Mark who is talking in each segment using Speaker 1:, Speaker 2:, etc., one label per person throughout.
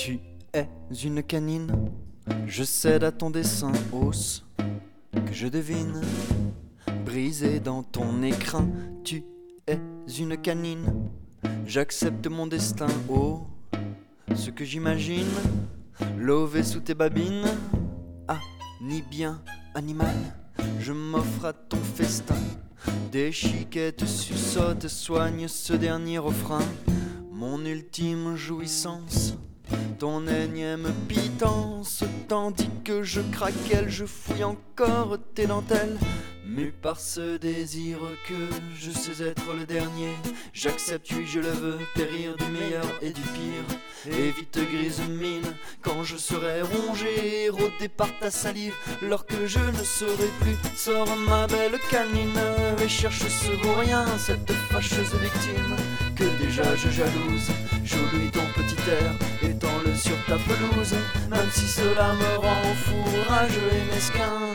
Speaker 1: Tu es une canine, je cède à ton dessin, os que je devine, brisé dans ton écrin. Tu es une canine, j'accepte mon destin, oh, ce que j'imagine, lové sous tes babines. Ah, ni bien animal, je m'offre à ton festin. Des chiquettes suçotes soignent ce dernier refrain. Mon ultime jouissance, ton énième pitance. Tandis que je craquelle, je fouille encore tes dentelles. Mu par ce désir que je sais être le dernier, j'accepte, oui je le veux, périr du meilleur et du pire. Évite grise mine quand je serai rongé, érodé par ta salive. Lors que je ne saurai plus, sors ma belle canine et cherche ce vaurien, cette fâcheuse victime que déjà je jalouse. Joue-lui ton petit air, étends-le sur ta pelouse, même si cela me rend fou, rageux et mesquin.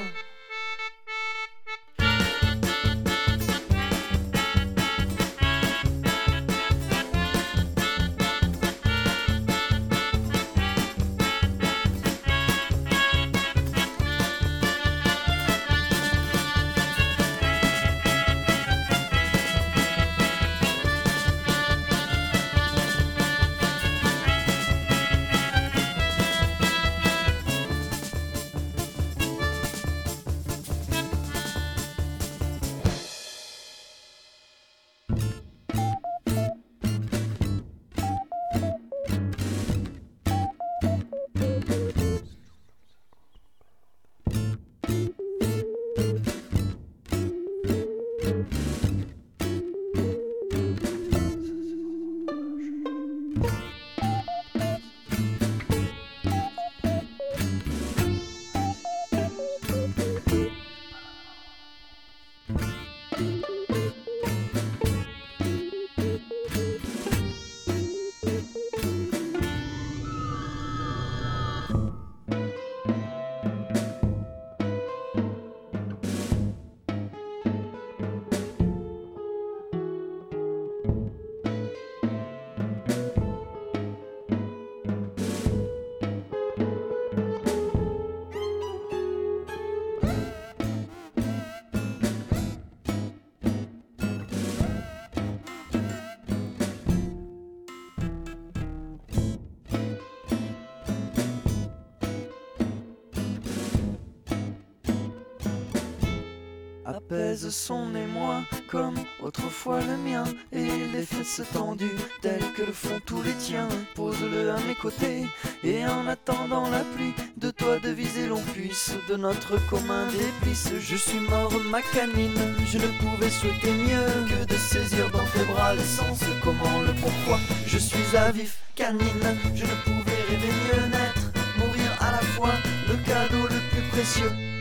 Speaker 1: Apaise son émoi comme autrefois le mien, et les fesses tendues telles que le font tous les tiens. Pose-le à mes côtés, et en attendant la pluie, de toi deviser l'on puisse de notre commun déplice. Je suis mort ma canine, je ne pouvais souhaiter mieux que de saisir dans tes bras le sens, le comment, le pourquoi. Je suis à vif canine, je ne pouvais rêver mieux naître, mourir à la fois, le cadeau le plus précieux.